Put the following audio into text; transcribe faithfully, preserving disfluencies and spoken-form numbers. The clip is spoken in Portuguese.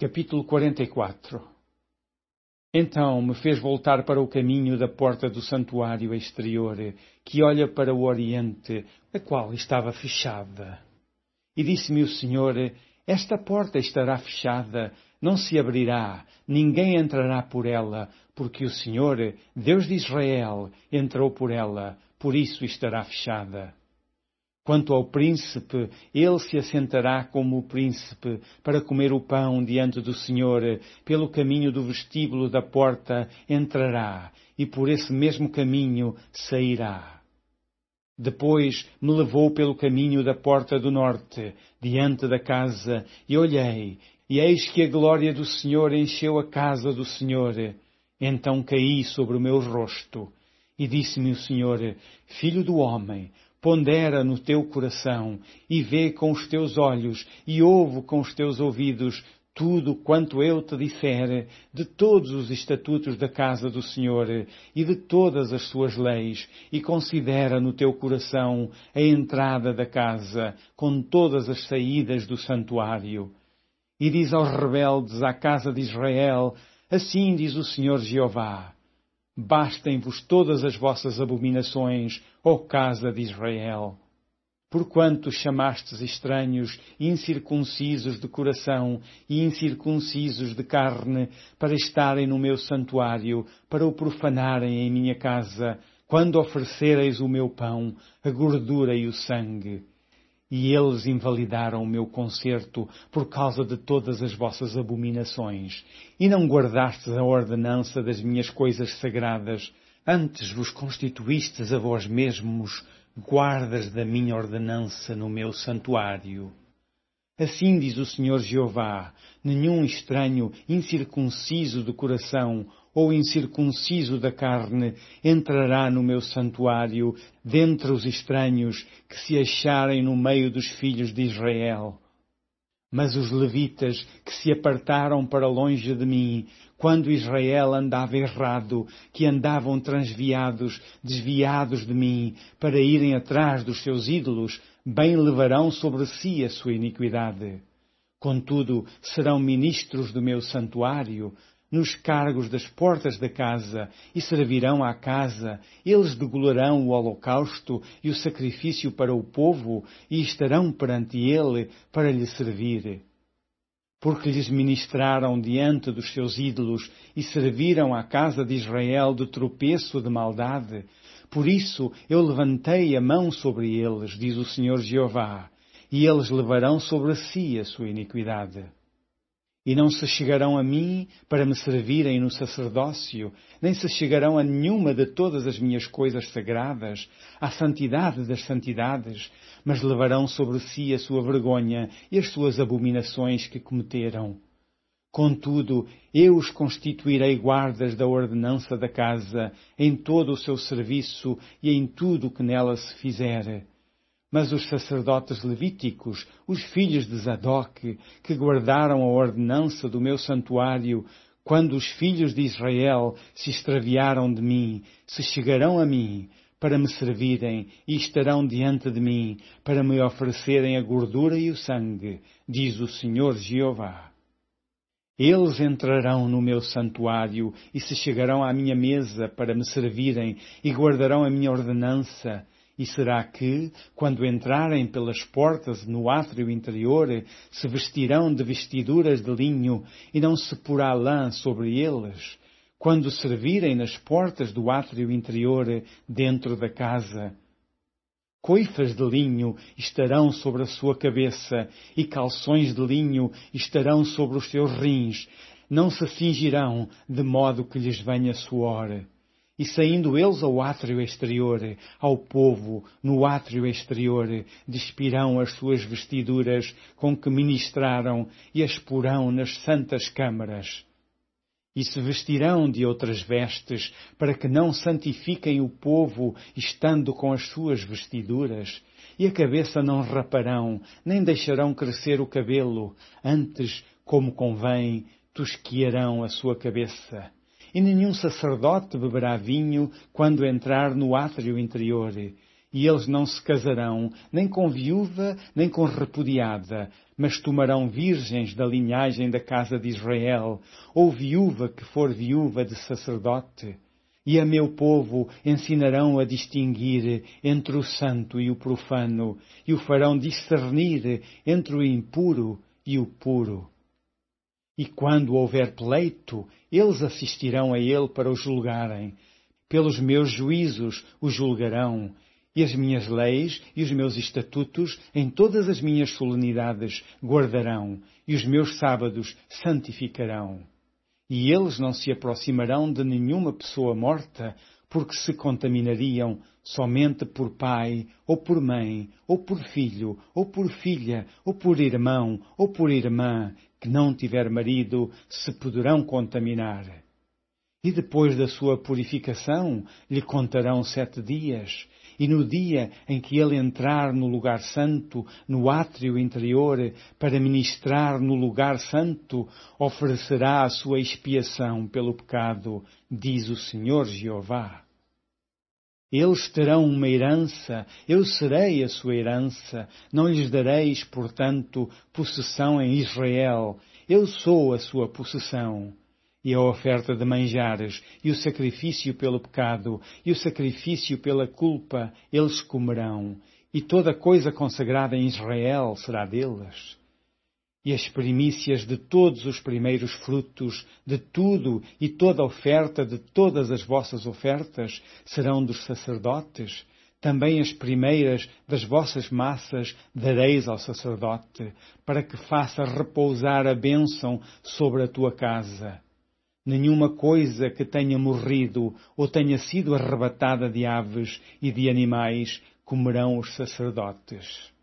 Capítulo quarenta e quatro. Então me fez voltar para o caminho da porta do santuário exterior, que olha para o oriente, a qual estava fechada. E disse-me o Senhor: esta porta estará fechada, não se abrirá, ninguém entrará por ela, porque o Senhor, Deus de Israel, entrou por ela, por isso estará fechada. Quanto ao príncipe, ele se assentará como o príncipe para comer o pão diante do Senhor, pelo caminho do vestíbulo da porta entrará, e por esse mesmo caminho sairá. Depois me levou pelo caminho da porta do norte, diante da casa, e olhei, e eis que a glória do Senhor encheu a casa do Senhor. Então caí sobre o meu rosto, e disse-me o Senhor: Filho do homem, pondera no teu coração, e vê com os teus olhos, e ouve com os teus ouvidos, tudo quanto eu te disser, de todos os estatutos da casa do Senhor, e de todas as suas leis, e considera no teu coração a entrada da casa, com todas as saídas do santuário. E diz aos rebeldes à casa de Israel: assim diz o Senhor Jeová: bastem-vos todas as vossas abominações, ó casa de Israel. Porquanto chamastes estranhos, incircuncisos de coração e incircuncisos de carne, para estarem no meu santuário, para o profanarem em minha casa, quando oferecereis o meu pão, a gordura e o sangue. E eles invalidaram o meu concerto por causa de todas as vossas abominações. E não guardastes a ordenança das minhas coisas sagradas, antes vos constituístes a vós mesmos guardas da minha ordenança no meu santuário. Assim diz o Senhor Jeová: nenhum estranho incircunciso de coração ou incircunciso da carne entrará no meu santuário, dentre os estranhos que se acharem no meio dos filhos de Israel. Mas os levitas que se apartaram para longe de mim, quando Israel andava errado, que andavam transviados, desviados de mim, para irem atrás dos seus ídolos, bem levarão sobre si a sua iniquidade. Contudo, serão ministros do meu santuário, nos cargos das portas da casa, e servirão à casa. Eles degolarão o holocausto e o sacrifício para o povo, e estarão perante ele para lhe servir. Porque lhes ministraram diante dos seus ídolos, e serviram à casa de Israel de tropeço de maldade. Por isso eu levantei a mão sobre eles, diz o Senhor Jeová, e eles levarão sobre si a sua iniquidade. E não se chegarão a mim para me servirem no sacerdócio, nem se chegarão a nenhuma de todas as minhas coisas sagradas, à santidade das santidades, mas levarão sobre si a sua vergonha e as suas abominações que cometeram. Contudo, eu os constituirei guardas da ordenança da casa, em todo o seu serviço e em tudo o que nela se fizer. Mas os sacerdotes levíticos, os filhos de Zadok, que guardaram a ordenança do meu santuário, quando os filhos de Israel se extraviaram de mim, se chegarão a mim para me servirem e estarão diante de mim para me oferecerem a gordura e o sangue, diz o Senhor Jeová. Eles entrarão no meu santuário e se chegarão à minha mesa para me servirem e guardarão a minha ordenança. E será que, quando entrarem pelas portas no átrio interior, se vestirão de vestiduras de linho e não se porá lã sobre eles? Quando servirem nas portas do átrio interior dentro da casa? Coifas de linho estarão sobre a sua cabeça e calções de linho estarão sobre os seus rins. Não se cingirão de modo que lhes venha suor. E saindo eles ao átrio exterior, ao povo, no átrio exterior, despirão as suas vestiduras com que ministraram e as porão nas santas câmaras. E se vestirão de outras vestes, para que não santifiquem o povo, estando com as suas vestiduras. E a cabeça não raparão, nem deixarão crescer o cabelo, antes, como convém, tosquiarão a sua cabeça. E nenhum sacerdote beberá vinho quando entrar no átrio interior, E eles não se casarão, nem com viúva, nem com repudiada, mas tomarão virgens da linhagem da casa de Israel, ou viúva que for viúva de sacerdote. E a meu povo ensinarão a distinguir entre o santo e o profano, e o farão discernir entre o impuro e o puro. E quando houver pleito, eles assistirão a ele para o julgarem. Pelos meus juízos o julgarão, e as minhas leis e os meus estatutos em todas as minhas solenidades guardarão, e os meus sábados santificarão. E eles não se aproximarão de nenhuma pessoa morta, porque se contaminariam somente por pai, ou por mãe, ou por filho, ou por filha, ou por irmão, ou por irmã, que não tiver marido, se poderão contaminar. E depois da sua purificação lhe contarão sete dias, e no dia em que ele entrar no lugar santo, no átrio interior, para ministrar no lugar santo, oferecerá a sua expiação pelo pecado, diz o Senhor Jeová. Eles terão uma herança, eu serei a sua herança, não lhes dareis, portanto, possessão em Israel, eu sou a sua possessão. E a oferta de manjares, e o sacrifício pelo pecado, e o sacrifício pela culpa, eles comerão, e toda coisa consagrada em Israel será deles. E as primícias de todos os primeiros frutos, de tudo e toda oferta de todas as vossas ofertas, serão dos sacerdotes. Também as primeiras das vossas massas dareis ao sacerdote, para que faça repousar a bênção sobre a tua casa. Nenhuma coisa que tenha morrido ou tenha sido arrebatada de aves e de animais comerão os sacerdotes.